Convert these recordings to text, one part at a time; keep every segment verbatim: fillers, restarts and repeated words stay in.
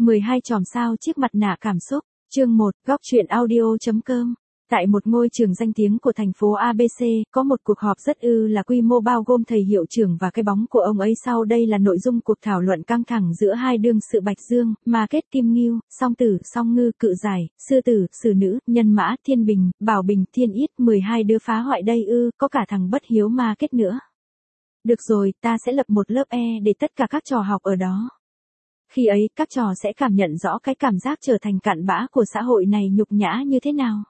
mười hai chòm sao chiếc mặt nạ cảm xúc, chương một, góc truyện audio.com. Tại một ngôi trường danh tiếng của thành phố a bê xê, có một cuộc họp rất ư là quy mô bao gồm thầy hiệu trưởng và cái bóng của ông ấy. Sau đây là nội dung cuộc thảo luận căng thẳng giữa hai đương sự Bạch Dương, Ma Kết, Kim Ngưu, Song Tử, Song Ngư, Cự Giải, Sư Tử, Sử Nữ, Nhân Mã, Thiên Bình, Bảo Bình, Thiên Yết, mười hai đứa phá hoại đây ư, có cả thằng bất hiếu Ma Kết nữa. Được rồi, ta sẽ lập một lớp E để tất cả các trò học ở đó. Khi ấy, các trò sẽ cảm nhận rõ cái cảm giác trở thành cặn bã của xã hội này nhục nhã như thế nào.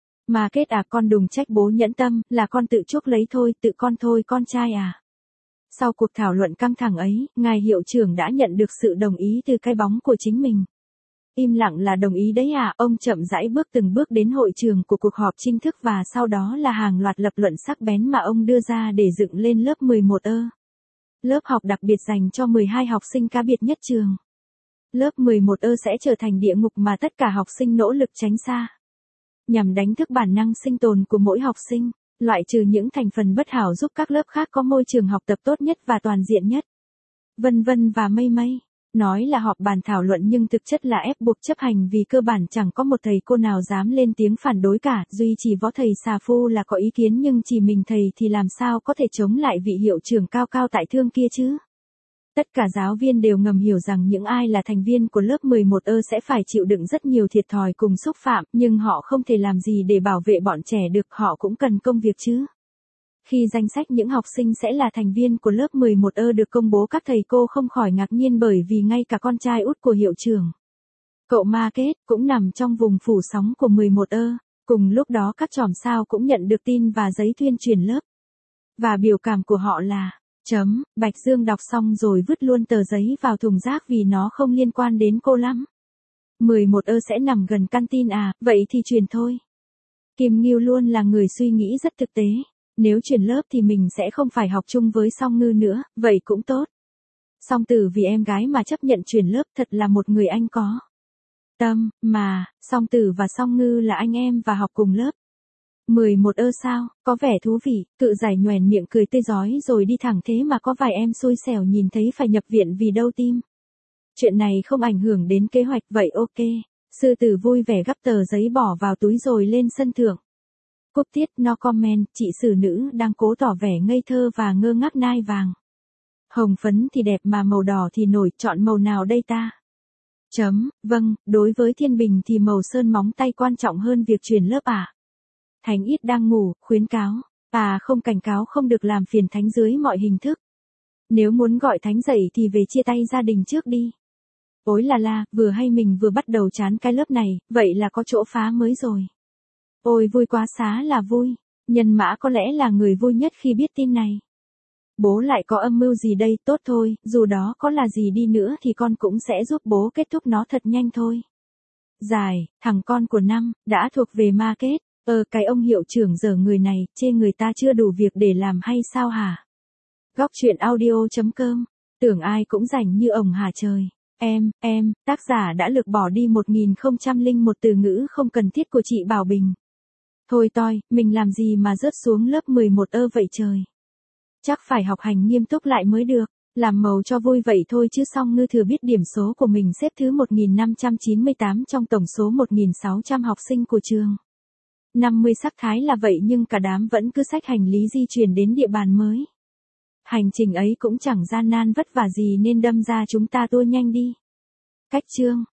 Ma Kết à, con đừng trách bố nhẫn tâm, là con tự chuốc lấy thôi, tự con thôi con trai à. Sau cuộc thảo luận căng thẳng ấy, ngài hiệu trưởng đã nhận được sự đồng ý từ cái bóng của chính mình. Im lặng là đồng ý đấy à, ông chậm rãi bước từng bước đến hội trường của cuộc họp chính thức và sau đó là hàng loạt lập luận sắc bén mà ông đưa ra để dựng lên lớp mười một ơ. Lớp học đặc biệt dành cho mười hai học sinh cá biệt nhất trường. Lớp mười một ơ sẽ trở thành địa ngục mà tất cả học sinh nỗ lực tránh xa. Nhằm đánh thức bản năng sinh tồn của mỗi học sinh, loại trừ những thành phần bất hảo giúp các lớp khác có môi trường học tập tốt nhất và toàn diện nhất. Vân vân và mây mây. Nói là họp bàn thảo luận nhưng thực chất là ép buộc chấp hành vì cơ bản chẳng có một thầy cô nào dám lên tiếng phản đối cả, duy chỉ võ thầy xà phu là có ý kiến nhưng chỉ mình thầy thì làm sao có thể chống lại vị hiệu trưởng cao cao tại thượng kia chứ. Tất cả giáo viên đều ngầm hiểu rằng những ai là thành viên của lớp mười một ơ sẽ phải chịu đựng rất nhiều thiệt thòi cùng xúc phạm, nhưng họ không thể làm gì để bảo vệ bọn trẻ được, họ cũng cần công việc chứ. Khi danh sách những học sinh sẽ là thành viên của lớp mười một ơ được công bố, các thầy cô không khỏi ngạc nhiên bởi vì ngay cả con trai út của hiệu trưởng, cậu Ma Kết, cũng nằm trong vùng phủ sóng của mười một ơ. Cùng lúc đó các chòm sao cũng nhận được tin và giấy tuyên truyền lớp. Và biểu cảm của họ là, chấm, Bạch Dương đọc xong rồi vứt luôn tờ giấy vào thùng rác vì nó không liên quan đến cô lắm. mười một ơ sẽ nằm gần căn tin à, vậy thì truyền thôi. Kim Ngưu luôn là người suy nghĩ rất thực tế. Nếu chuyển lớp thì mình sẽ không phải học chung với Song Ngư nữa, vậy cũng tốt. Song Tử vì em gái mà chấp nhận chuyển lớp, thật là một người anh có tâm, mà, Song Tử và Song Ngư là anh em và học cùng lớp. mười một ơ sao, có vẻ thú vị, Cự Giải nhoẻn miệng cười tươi rói rồi đi thẳng, thế mà có vài em xui xẻo nhìn thấy phải nhập viện vì đau tim. Chuyện này không ảnh hưởng đến kế hoạch, vậy ok. Sư Tử vui vẻ gắp tờ giấy bỏ vào túi rồi lên sân thượng. Cúp tiết, no comment, chị Sử Nữ đang cố tỏ vẻ ngây thơ và ngơ ngác nai vàng. Hồng phấn thì đẹp mà màu đỏ thì nổi, chọn màu nào đây ta? Chấm, vâng, đối với Thiên Bình thì màu sơn móng tay quan trọng hơn việc chuyển lớp à? Thánh Ít đang ngủ, khuyến cáo. À không, cảnh cáo không được làm phiền Thánh dưới mọi hình thức. Nếu muốn gọi Thánh dậy thì về chia tay gia đình trước đi. Ối là la, vừa hay mình vừa bắt đầu chán cái lớp này, vậy là có chỗ phá mới rồi. Ôi vui quá, xá là vui. Nhân Mã có lẽ là người vui nhất khi biết tin này. Bố lại có âm mưu gì đây, tốt thôi, dù đó có là gì đi nữa thì con cũng sẽ giúp bố kết thúc nó thật nhanh thôi. Giải, thằng con của năm, đã thuộc về Ma Kết. Ờ cái ông hiệu trưởng dở người này, chê người ta chưa đủ việc để làm hay sao hả? Góc truyện audio.com, tưởng ai cũng rảnh như ổng hả trời. Em, em, tác giả đã lược bỏ đi một nghìn không trăm lẻ một từ ngữ không cần thiết của chị Bảo Bình. Thôi toi, mình làm gì mà rớt xuống lớp mười một ơ vậy trời. Chắc phải học hành nghiêm túc lại mới được, làm màu cho vui vậy thôi chứ. Song Ngư thừa biết điểm số của mình xếp thứ một nghìn năm trăm chín mươi tám trong tổng số một nghìn sáu trăm học sinh của trường. năm mươi sắc thái là vậy nhưng cả đám vẫn cứ xách hành lý di chuyển đến địa bàn mới. Hành trình ấy cũng chẳng gian nan vất vả gì nên đâm ra chúng ta tua nhanh đi. Cách chương.